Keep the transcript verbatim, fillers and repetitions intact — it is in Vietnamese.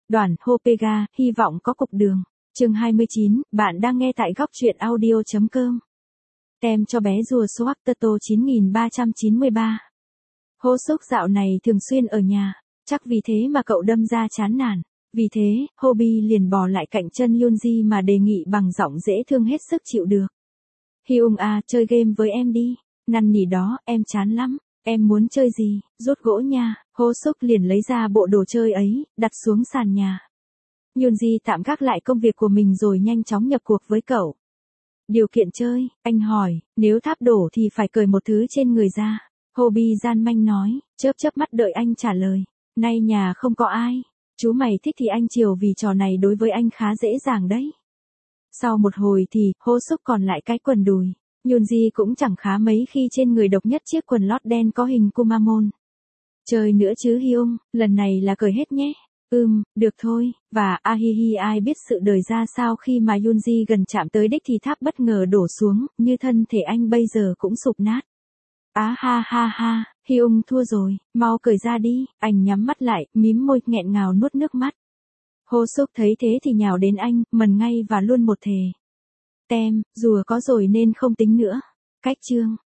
Đoàn Hopega, hy vọng có cục đường. Chương hai mươi chín, bạn đang nghe tại góc truyện audio chấm com. Tem cho bé rùa Swatterto chín nghìn ba trăm chín mươi ba. Hô Súc dạo này thường xuyên ở nhà, chắc vì thế mà cậu đâm ra chán nản. Vì thế, Hobie liền bò lại cạnh chân Yoonji mà đề nghị bằng giọng dễ thương hết sức chịu được. Hyung à, chơi game với em đi. Năn nỉ đó, em chán lắm. Em muốn chơi gì, rút gỗ nha. Hô Súc liền lấy ra bộ đồ chơi ấy, đặt xuống sàn nhà. Yoonji tạm gác lại công việc của mình rồi nhanh chóng nhập cuộc với cậu. Điều kiện chơi, anh hỏi, nếu tháp đổ thì phải cởi một thứ trên người ra. Hobie gian manh nói, chớp chớp mắt đợi anh trả lời. Nay nhà không có ai. Chú mày thích thì anh chiều vì trò này đối với anh khá dễ dàng đấy. Sau một hồi thì, Hô Súc còn lại cái quần đùi. Yoonji cũng chẳng khá mấy khi trên người độc nhất chiếc quần lót đen có hình Kumamon. Chơi nữa chứ Hyung, lần này là cởi hết nhé. Ừm, được thôi, và ahihi ai biết sự đời ra sao khi mà Yoonji gần chạm tới đích thì tháp bất ngờ đổ xuống, như thân thể anh bây giờ cũng sụp nát. Á ha ha ha, Hyung thua rồi, mau cởi ra đi, anh nhắm mắt lại, mím môi nghẹn ngào nuốt nước mắt. Hô Súc thấy thế thì nhào đến anh, mần ngay và luôn một thề. Tem, rùa có rồi nên không tính nữa. Cách chương.